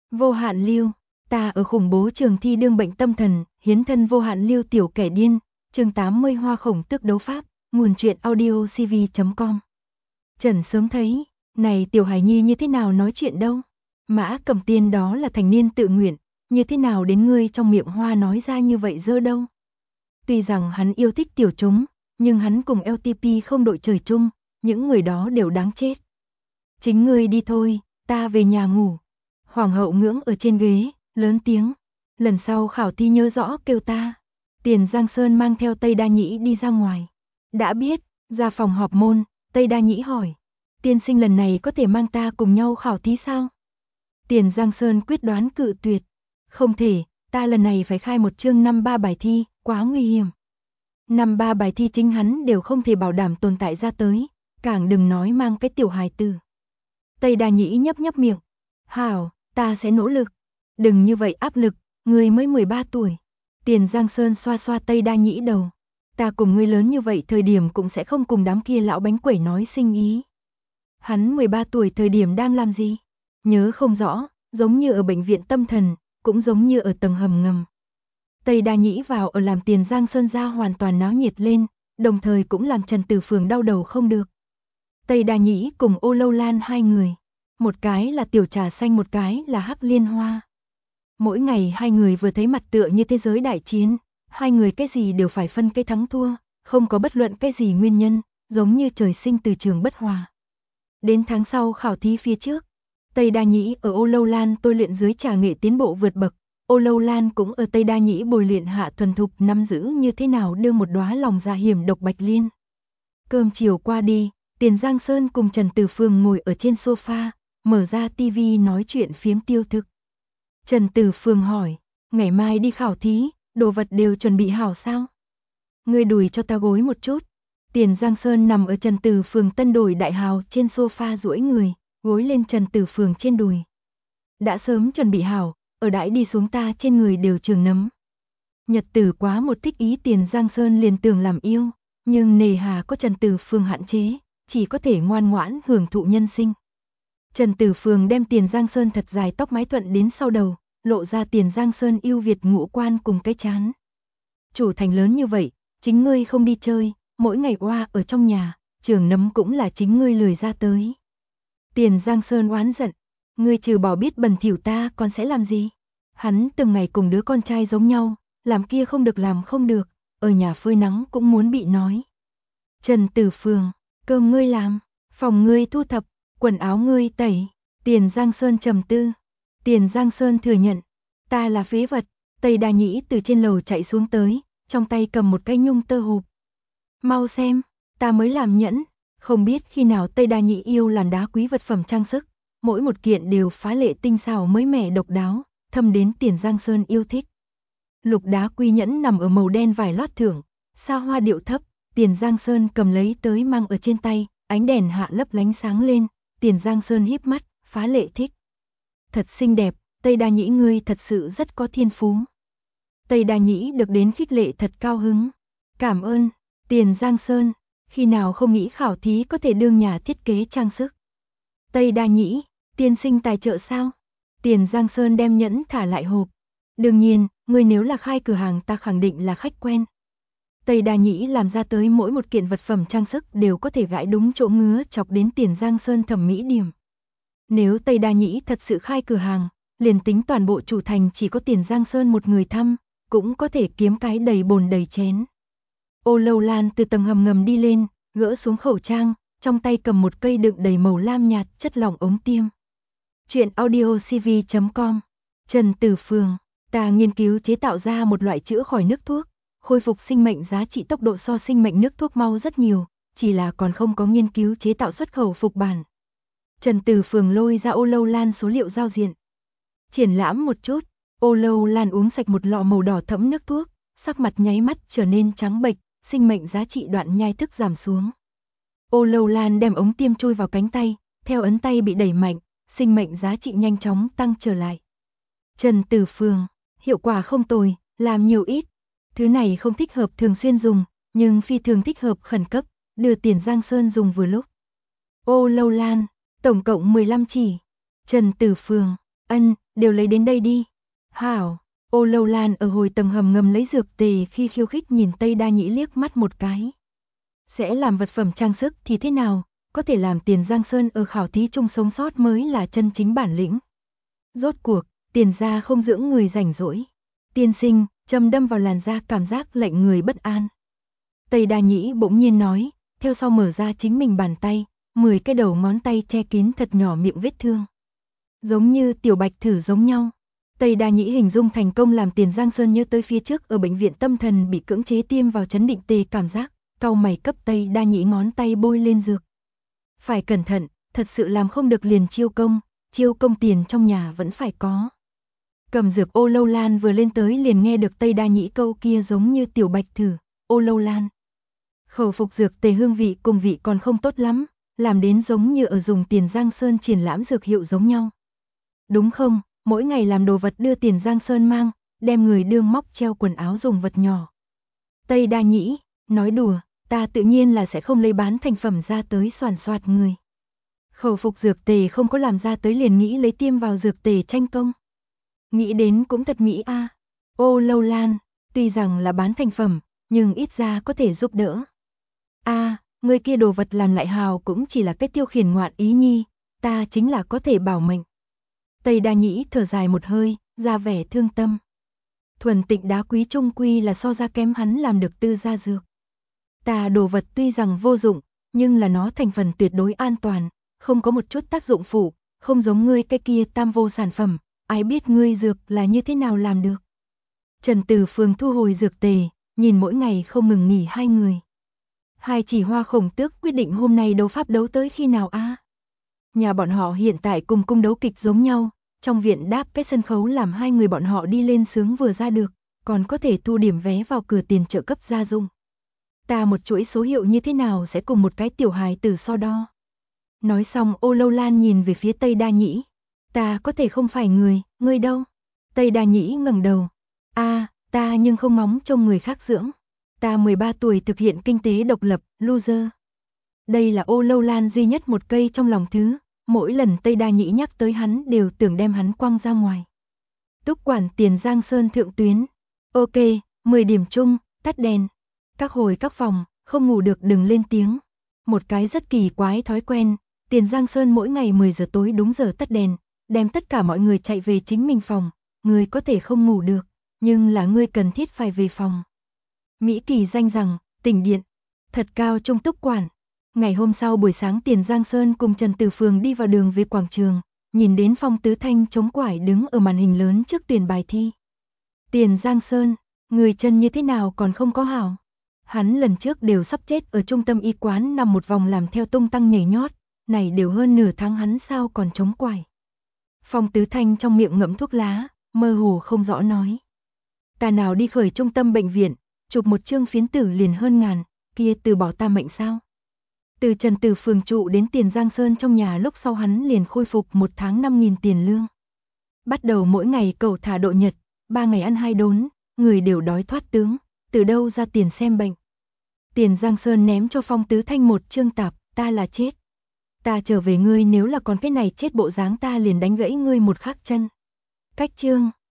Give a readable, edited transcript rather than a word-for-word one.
Vô hạn lưu, ta ở khủng bố trường thi đương bệnh tâm thần, hiến thân vô hạn lưu tiểu kẻ điên, chương 80 hoa khổng tước đấu pháp, nguồn truyện audio cv.com. Trần sớm thấy, này tiểu hài nhi như thế nào nói chuyện đâu. Mã Cầm Tiên đó là thành niên tự nguyện, như thế nào đến ngươi trong miệng hoa nói ra như vậy dơ đâu. Tuy rằng hắn yêu thích tiểu chúng, nhưng hắn cùng LTP không đội trời chung, những người đó đều đáng chết. Chính ngươi đi thôi, ta về nhà ngủ. Hoàng hậu ngưỡng ở trên ghế, lớn tiếng. Lần sau khảo thi nhớ rõ kêu ta. Tiền Giang Sơn mang theo Tây Đa Nhĩ đi ra ngoài. Đã biết, ra phòng họp môn, Tây Đa Nhĩ hỏi. Tiên sinh lần này có thể mang ta cùng nhau khảo thí sao? Tiền Giang Sơn quyết đoán cự tuyệt. Không thể, ta lần này phải khai một chương 53 bài thi, quá nguy hiểm. 53 bài thi chính hắn đều không thể bảo đảm tồn tại ra tới, càng đừng nói mang cái tiểu hài tử. Tây Đa Nhĩ nhấp nhấp miệng. Hảo, ta sẽ nỗ lực. Đừng như vậy áp lực, ngươi mới 13 tuổi. Tiền Giang Sơn xoa xoa Tây Đa Nhĩ đầu. Ta cùng ngươi lớn như vậy thời điểm cũng sẽ không cùng đám kia lão bánh quẩy nói sinh ý. Hắn 13 tuổi thời điểm đang làm gì? Nhớ không rõ, giống như ở bệnh viện tâm thần, cũng giống như ở tầng hầm ngầm. Tây Đa Nhĩ vào ở làm Tiền Giang Sơn ra hoàn toàn náo nhiệt lên, đồng thời cũng làm Trần Tử Phường đau đầu không được. Tây Đa Nhĩ cùng Ô Lâu Lan hai người, một cái là tiểu trà xanh một cái là hắc liên hoa. Mỗi ngày hai người vừa thấy mặt tựa như thế giới đại chiến, hai người cái gì đều phải phân cái thắng thua, không có bất luận cái gì nguyên nhân, giống như trời sinh từ trường bất hòa. Đến tháng sau khảo thí phía trước, Tây Đa Nhĩ ở Ô Lâu Lan tôi luyện dưới trà nghệ tiến bộ vượt bậc, Ô Lâu Lan cũng ở Tây Đa Nhĩ bồi luyện hạ thuần thục nắm giữ như thế nào đưa một đóa lòng dạ hiểm độc bạch liên. Cơm chiều qua đi, Tiền Giang Sơn cùng Trần Tử Phường ngồi ở trên sofa, mở ra tivi nói chuyện phiếm tiêu thực. Trần Tử Phường hỏi, ngày mai đi khảo thí, đồ vật đều chuẩn bị hảo sao? Ngươi đùi cho ta gối một chút. Tiền Giang Sơn nằm ở Trần Tử Phường tân đổi đại hào trên sofa duỗi người, gối lên Trần Tử Phường trên đùi. Đã sớm chuẩn bị hảo, ở đãi đi xuống ta trên người đều trường nấm. Nhật tử quá một thích ý Tiền Giang Sơn liền tưởng làm yêu, nhưng nề hà có Trần Tử Phường hạn chế, chỉ có thể ngoan ngoãn hưởng thụ nhân sinh. Trần Tử Phường đem Tiền Giang Sơn thật dài tóc mái thuận đến sau đầu, lộ ra Tiền Giang Sơn ưu việt ngũ quan cùng cái chán. Chủ thành lớn như vậy, chính ngươi không đi chơi, mỗi ngày oa ở trong nhà, trường nấm cũng là chính ngươi lười ra tới. Tiền Giang Sơn oán giận, ngươi trừ bỏ biết bẩn thỉu ta còn sẽ làm gì? Hắn từng ngày cùng đứa con trai giống nhau, làm kia không được làm không được, ở nhà phơi nắng cũng muốn bị nói. Trần Tử Phường, cơm ngươi làm, phòng ngươi thu thập, quần áo ngươi tẩy. Tiền Giang Sơn trầm tư. Tiền Giang Sơn thừa nhận, ta là phế vật. Tây Đa Nhĩ từ trên lầu chạy xuống tới, trong tay cầm một cái nhung tơ hộp. Mau xem, ta mới làm nhẫn, không biết khi nào Tây Đa Nhĩ yêu làm đá quý vật phẩm trang sức, mỗi một kiện đều phá lệ tinh xảo mới mẻ độc đáo, thâm đến Tiền Giang Sơn yêu thích. Lục đá quý nhẫn nằm ở màu đen vải lót thưởng, xa hoa điệu thấp, Tiền Giang Sơn cầm lấy tới mang ở trên tay, ánh đèn hạ lấp lánh sáng lên, Tiền Giang Sơn híp mắt, phá lệ thích. Thật xinh đẹp, Tây Đa Nhĩ ngươi thật sự rất có thiên phú. Tây Đa Nhĩ được đến khích lệ thật cao hứng. Cảm ơn, Tiền Giang Sơn, khi nào không nghĩ khảo thí có thể đương nhà thiết kế trang sức. Tây Đa Nhĩ, tiên sinh tài trợ sao? Tiền Giang Sơn đem nhẫn thả lại hộp. Đương nhiên, ngươi nếu là khai cửa hàng ta khẳng định là khách quen. Tây Đa Nhĩ làm ra tới mỗi một kiện vật phẩm trang sức đều có thể gãi đúng chỗ ngứa chọc đến Tiền Giang Sơn thẩm mỹ điểm. Nếu Tây Đa Nhĩ thật sự khai cửa hàng, liền tính toàn bộ chủ thành chỉ có Tiền Giang Sơn một người thăm, cũng có thể kiếm cái đầy bồn đầy chén. Ô Lâu Lan từ tầng hầm ngầm đi lên, gỡ xuống khẩu trang, trong tay cầm một cây đựng đầy màu lam nhạt chất lỏng ống tiêm. Chuyện audio cv.com. Trần Tử Phường, ta nghiên cứu chế tạo ra một loại chữa khỏi nước thuốc, khôi phục sinh mệnh giá trị tốc độ so sinh mệnh nước thuốc mau rất nhiều, chỉ là còn không có nghiên cứu chế tạo xuất khẩu phục bản. Trần Tử Phường lôi ra Ô Lâu Lan số liệu giao diện. Triển lãm một chút, Ô Lâu Lan uống sạch một lọ màu đỏ thẫm nước thuốc, sắc mặt nháy mắt trở nên trắng bệch, sinh mệnh giá trị đoạn nhai thức giảm xuống. Ô Lâu Lan đem ống tiêm chui vào cánh tay, theo ấn tay bị đẩy mạnh, sinh mệnh giá trị nhanh chóng tăng trở lại. Trần Tử Phường, hiệu quả không tồi, làm nhiều ít. Thứ này không thích hợp thường xuyên dùng, nhưng phi thường thích hợp khẩn cấp, đưa Tiền Giang Sơn dùng vừa lúc. Ô Lâu Lan, tổng cộng 15 chỉ. Trần Tử Phường, ân, đều lấy đến đây đi. Hảo, Ô Lâu Lan ở hồi tầng hầm ngầm lấy dược tề khi khiêu khích nhìn Tây Đa Nhĩ liếc mắt một cái. Sẽ làm vật phẩm trang sức thì thế nào, có thể làm Tiền Giang Sơn ở khảo thí chung sống sót mới là chân chính bản lĩnh. Rốt cuộc, Tiền gia không dưỡng người rảnh rỗi. Tiên sinh, châm đâm vào làn da cảm giác lệnh người bất an. Tây Đa Nhĩ bỗng nhiên nói, theo sau mở ra chính mình bàn tay, 10 cái đầu ngón tay che kín thật nhỏ miệng vết thương. Giống như tiểu bạch thử giống nhau. Tây Đa Nhĩ hình dung thành công làm Tiền Giang Sơn nhớ tới phía trước ở bệnh viện tâm thần bị cưỡng chế tiêm vào chấn định tề cảm giác, cau mày cấp Tây Đa Nhĩ ngón tay bôi lên dược. Phải cẩn thận, thật sự làm không được liền chiêu công tiền trong nhà vẫn phải có. Cầm dược Ô Lâu Lan vừa lên tới liền nghe được Tây Đa Nhĩ câu kia giống như tiểu bạch thử, Ô Lâu Lan. Khẩu phục dược tề hương vị cùng vị còn không tốt lắm, làm đến giống như ở dùng Tiền Giang Sơn triển lãm dược hiệu giống nhau. Đúng không, mỗi ngày làm đồ vật đưa Tiền Giang Sơn mang, đem người đương móc treo quần áo dùng vật nhỏ. Tây Đa Nhĩ, nói đùa, ta tự nhiên là sẽ không lấy bán thành phẩm ra tới soàn soạt người. Khẩu phục dược tề không có làm ra tới liền nghĩ lấy tiêm vào dược tề tranh công. Nghĩ đến cũng thật mỹ a. Ô Lâu Lan, tuy rằng là bán thành phẩm, nhưng ít ra có thể giúp đỡ. Người kia đồ vật làm lại hào cũng chỉ là cái tiêu khiển ngoạn ý nhi, ta chính là có thể bảo mệnh. Tây Đa Nhĩ thở dài một hơi, ra vẻ thương tâm. Thuần tịnh đá quý trung quy là so ra kém hắn làm được tư gia dược. Ta đồ vật tuy rằng vô dụng, nhưng là nó thành phần tuyệt đối an toàn, không có một chút tác dụng phụ, không giống ngươi cái kia tam vô sản phẩm, ai biết ngươi dược là như thế nào làm được. Trần Từ Phương thu hồi dược tề, nhìn mỗi ngày không ngừng nghỉ hai người. Hai chỉ Hoa Khổng Tước quyết định hôm nay đấu pháp đấu tới khi nào a? Nhà bọn họ hiện tại cùng cung đấu kịch giống nhau, trong viện đáp cái sân khấu làm hai người bọn họ đi lên sướng vừa ra được, còn có thể thu điểm vé vào cửa tiền trợ cấp gia dụng. Ta một chuỗi số hiệu như thế nào sẽ cùng một cái tiểu hài tử so đo. Nói xong Ô Lâu Lan nhìn về phía Tây Đa Nhĩ. Ta có thể không phải ngươi đâu. Tây Đa Nhĩ ngẩng đầu. Ta nhưng không ngóng trông người khác dưỡng. Ta 13 tuổi thực hiện kinh tế độc lập, loser. Đây là Ô Lâu Lan duy nhất một cây trong lòng thứ, mỗi lần Tây Đa Nhĩ nhắc tới hắn đều tưởng đem hắn quăng ra ngoài. Túc quản Tiền Giang Sơn thượng tuyến. Ok, 10 điểm chung, tắt đèn. Các hồi các phòng, không ngủ được đừng lên tiếng. Một cái rất kỳ quái thói quen, Tiền Giang Sơn mỗi ngày 10 giờ tối đúng giờ tắt đèn, đem tất cả mọi người chạy về chính mình phòng. Ngươi có thể không ngủ được, nhưng là ngươi cần thiết phải về phòng. Mỹ Kỳ danh rằng, tỉnh điện, thật cao trong túc quản. Ngày hôm sau buổi sáng Tiền Giang Sơn cùng Trần Từ Phương đi vào đường về quảng trường, nhìn đến Phong Tứ Thanh chống quải đứng ở màn hình lớn trước tuyển bài thi. Tiền Giang Sơn, người chân như thế nào còn không có hảo. Hắn lần trước đều sắp chết ở trung tâm y quán nằm một vòng làm theo tung tăng nhảy nhót, này đều hơn nửa tháng hắn sao còn chống quải. Phong Tứ Thanh trong miệng ngậm thuốc lá, mơ hồ không rõ nói. Ta nào đi khởi trung tâm bệnh viện, chụp một chương phiến tử liền hơn ngàn, kia từ bỏ ta mệnh sao. Từ Trần Từ Phương trụ đến Tiền Giang Sơn trong nhà lúc sau hắn liền khôi phục 1 tháng 5.000 tiền lương. Bắt đầu mỗi ngày cẩu thả độ nhật, 3 ngày ăn 2 đốn, người đều đói thoát tướng, từ đâu ra tiền xem bệnh. Tiền Giang Sơn ném cho Phong Tứ Thanh một chương tạp, ta là chết. Ta trở về ngươi nếu là còn cái này chết bộ dáng ta liền đánh gãy ngươi một khắc chân. Cách chương